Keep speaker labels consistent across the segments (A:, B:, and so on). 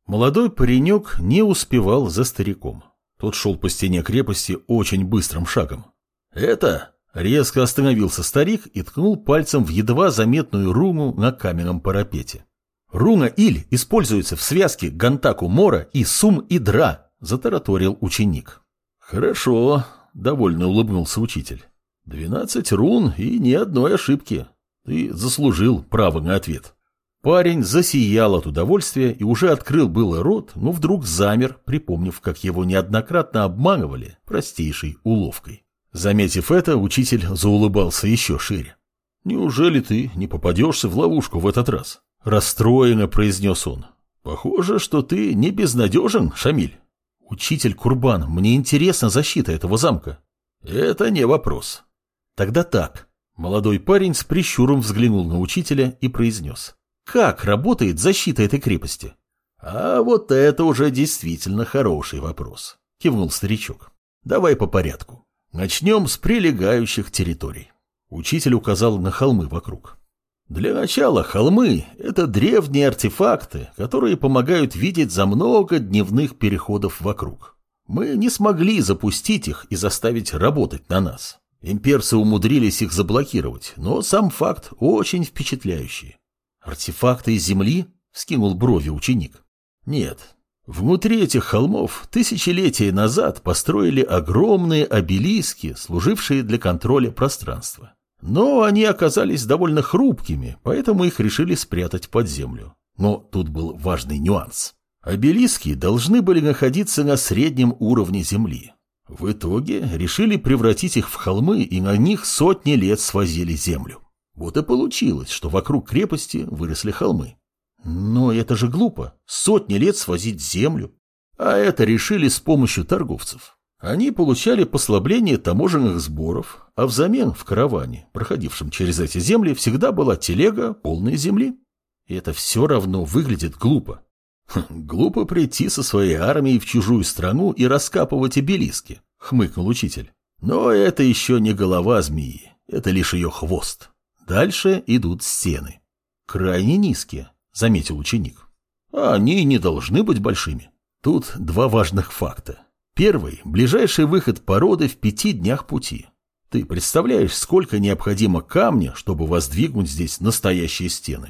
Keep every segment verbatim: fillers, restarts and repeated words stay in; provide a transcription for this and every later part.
A: Молодой паренек не успевал за стариком. Тот шел по стене крепости очень быстрым шагом. «Это...» — резко остановился старик и ткнул пальцем в едва заметную руну на каменном парапете. «Руна Иль используется в связке Гантаку Мора и Сум Идра», — затараторил ученик. «Хорошо», — довольно улыбнулся учитель. «Двенадцать рун и ни одной ошибки. Ты заслужил право на ответ». Парень засиял от удовольствия и уже открыл было рот, но вдруг замер, припомнив, как его неоднократно обманывали простейшей уловкой. Заметив это, учитель заулыбался еще шире. «Неужели ты не попадешься в ловушку в этот раз?» – расстроенно произнес он. «Похоже, что ты не безнадежен, Шамиль». «Учитель Курбан, мне интересна защита этого замка». «Это не вопрос». «Тогда так». Молодой парень с прищуром взглянул на учителя и произнес. «Как работает защита этой крепости?» «А вот это уже действительно хороший вопрос», – кивнул старичок. «Давай по порядку. Начнем с прилегающих территорий». Учитель указал на холмы вокруг. «Для начала холмы – это древние артефакты, которые помогают видеть за много дневных переходов вокруг. Мы не смогли запустить их и заставить работать на нас. Имперцы умудрились их заблокировать, но сам факт очень впечатляющий». «Артефакты из земли?» – вскинул брови ученик. «Нет. Внутри этих холмов тысячелетия назад построили огромные обелиски, служившие для контроля пространства. Но они оказались довольно хрупкими, поэтому их решили спрятать под землю. Но тут был важный нюанс. Обелиски должны были находиться на среднем уровне земли. В итоге решили превратить их в холмы и на них сотни лет свозили землю. Вот и получилось, что вокруг крепости выросли холмы. Но это же глупо. Сотни лет свозить землю. А это решили с помощью торговцев. Они получали послабление таможенных сборов, а взамен в караване, проходившем через эти земли, всегда была телега, полная земли. И это все равно выглядит глупо. Хм, глупо прийти со своей армией в чужую страну и раскапывать обелиски, хмыкнул учитель. Но это еще не голова змеи, это лишь ее хвост. Дальше идут стены. Крайне низкие, заметил ученик. А они не должны быть большими. Тут два важных факта. Первый – ближайший выход породы в пяти днях пути. Ты представляешь, сколько необходимо камня, чтобы воздвигнуть здесь настоящие стены?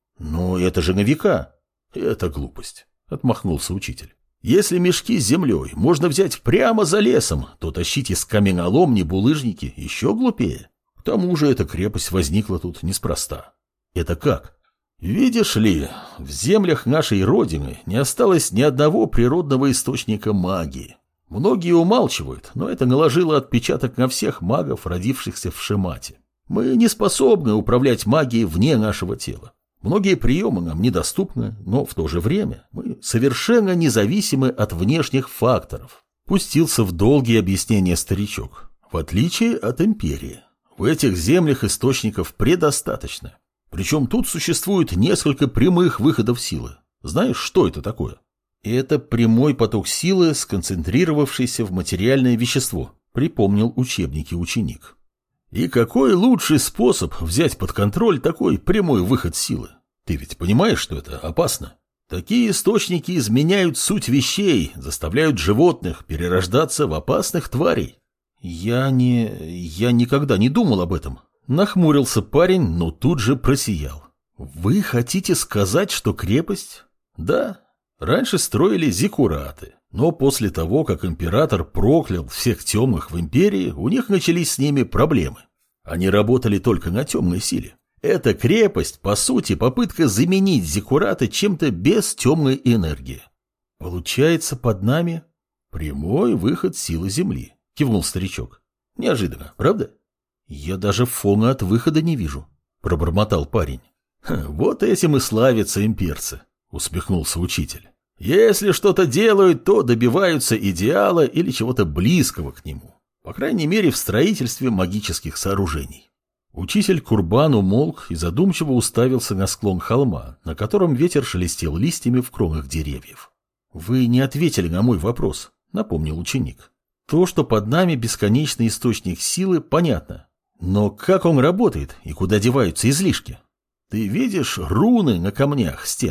A: Но это же на века. Это глупость, отмахнулся учитель. Если мешки с землей можно взять прямо за лесом, то тащить из каменоломни булыжники еще глупее. К тому же эта крепость возникла тут неспроста. Это как? Видишь ли, в землях нашей родины не осталось ни одного природного источника магии. Многие умалчивают, но это наложило отпечаток на всех магов, родившихся в Шемате. Мы не способны управлять магией вне нашего тела. Многие приемы нам недоступны, но в то же время мы совершенно независимы от внешних факторов. Пустился в долгие объяснения старичок. В отличие от империи. В этих землях источников предостаточно. Причем тут существует несколько прямых выходов силы. Знаешь, что это такое? Это прямой поток силы, сконцентрировавшийся в материальное вещество, припомнил учебники ученик. И какой лучший способ взять под контроль такой прямой выход силы? Ты ведь понимаешь, что это опасно? Такие источники изменяют суть вещей, заставляют животных перерождаться в опасных тварей. Я не... я никогда не думал об этом. Нахмурился парень, но тут же просиял. Вы хотите сказать, что крепость? Да. Раньше строили зиккураты, но после того, как император проклял всех темных в империи, у них начались с ними проблемы. Они работали только на темной силе. Эта крепость, по сути, попытка заменить зиккураты чем-то без темной энергии. Получается, под нами прямой выход силы Земли, кивнул старичок. Неожиданно, правда? Я даже фона от выхода не вижу, пробормотал парень. Вот этим и славятся имперцы, усмехнулся учитель. Если что-то делают, то добиваются идеала или чего-то близкого к нему. По крайней мере, в строительстве магических сооружений. Учитель Курбан умолк и задумчиво уставился на склон холма, на котором ветер шелестел листьями в кронах деревьев. «Вы не ответили на мой вопрос», — напомнил ученик. «То, что под нами бесконечный источник силы, понятно. Но как он работает и куда деваются излишки? Ты видишь руны на камнях стен?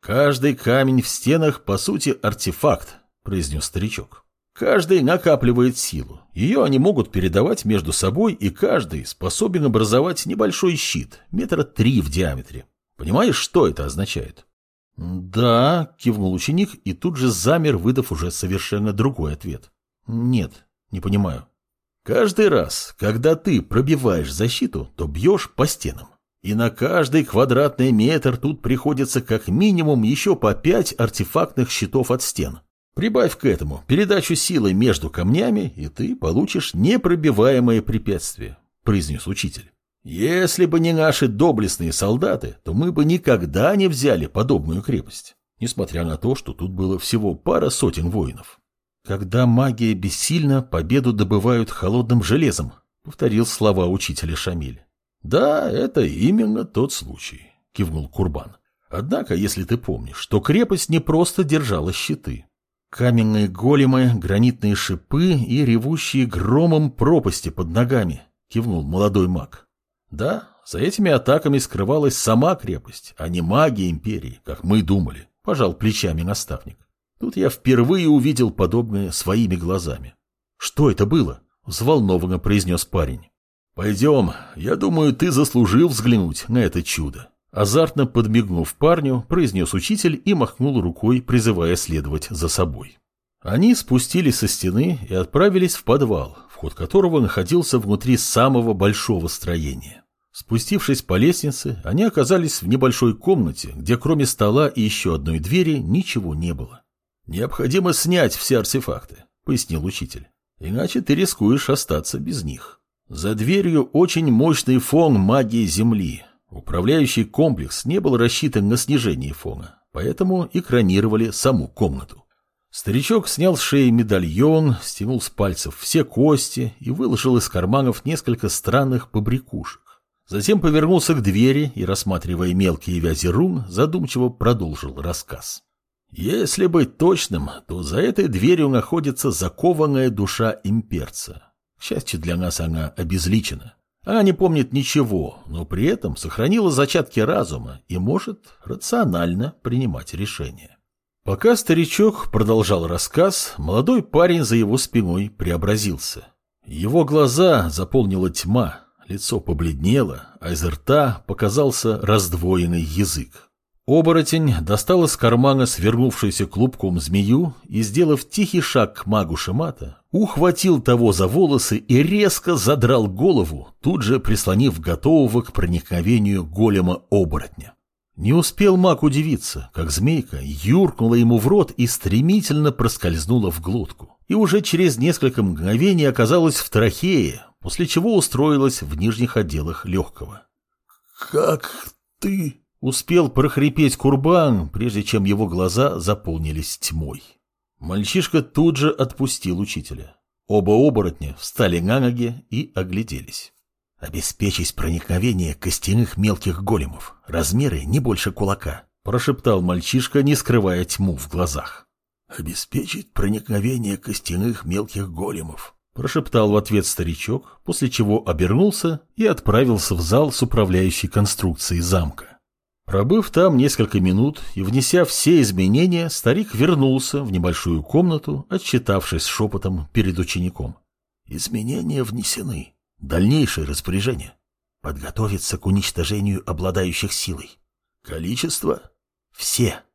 A: «Каждый камень в стенах, по сути, артефакт», — произнес старичок. «Каждый накапливает силу. Ее они могут передавать между собой, и каждый способен образовать небольшой щит, метра три в диаметре. Понимаешь, что это означает?» «Да», — кивнул ученик и тут же замер, выдав уже совершенно другой ответ. «Нет, не понимаю». «Каждый раз, когда ты пробиваешь защиту, то бьешь по стенам. И на каждый квадратный метр тут приходится как минимум еще по пять артефактных щитов от стен. Прибавь к этому передачу силы между камнями, и ты получишь непробиваемое препятствие», — произнес учитель. «Если бы не наши доблестные солдаты, то мы бы никогда не взяли подобную крепость, несмотря на то, что тут было всего пара сотен воинов». «Когда магия бессильна, победу добывают холодным железом», — повторил слова учителя Шамиль. «Да, это именно тот случай», — кивнул Курбан. «Однако, если ты помнишь, то крепость не просто держала щиты. Каменные големы, гранитные шипы и ревущие громом пропасти под ногами», — кивнул молодой маг. «Да, за этими атаками скрывалась сама крепость, а не магия империи, как мы думали», — пожал плечами наставник. «Тут я впервые увидел подобное своими глазами». «Что это было?» — взволнованно произнес парень. «Пойдем, я думаю, ты заслужил взглянуть на это чудо». Азартно подмигнув парню, произнес учитель и махнул рукой, призывая следовать за собой. Они спустились со стены и отправились в подвал, вход которого находился внутри самого большого строения. Спустившись по лестнице, они оказались в небольшой комнате, где кроме стола и еще одной двери ничего не было. «Необходимо снять все артефакты», — пояснил учитель. «Иначе ты рискуешь остаться без них. За дверью очень мощный фон магии Земли. Управляющий комплекс не был рассчитан на снижение фона, поэтому экранировали саму комнату». Старичок снял с шеи медальон, стянул с пальцев все кости и выложил из карманов несколько странных побрякушек. Затем повернулся к двери и, рассматривая мелкие вязи рун, задумчиво продолжил рассказ. «Если быть точным, то за этой дверью находится закованная душа имперца. К счастью для нас, она обезличена. Она не помнит ничего, но при этом сохранила зачатки разума и может рационально принимать решения». Пока старичок продолжал рассказ, молодой парень за его спиной преобразился. Его глаза заполнила тьма, лицо побледнело, а из рта показался раздвоенный язык. Оборотень достал из кармана свернувшуюся клубком змею и, сделав тихий шаг к магу Шимата, ухватил того за волосы и резко задрал голову, тут же прислонив готового к проникновению голема-оборотня. Не успел маг удивиться, как змейка юркнула ему в рот и стремительно проскользнула в глотку, и уже через несколько мгновений оказалась в трахее, после чего устроилась в нижних отделах легкого. «Как ты?» — успел прохрипеть Курбан, прежде чем его глаза заполнились тьмой. Мальчишка тут же отпустил учителя. Оба оборотня встали на ноги и огляделись. «Обеспечить проникновение костяных мелких големов. Размеры не больше кулака», — прошептал мальчишка, не скрывая тьму в глазах. «Обеспечить проникновение костяных мелких големов», — прошептал в ответ старичок, после чего обернулся и отправился в зал с управляющей конструкцией замка. Пробыв там несколько минут и внеся все изменения, старик вернулся в небольшую комнату, отчитавшись шепотом перед учеником. «Изменения внесены. Дальнейшее распоряжение. Подготовиться к уничтожению обладающих силой. Количество? Все.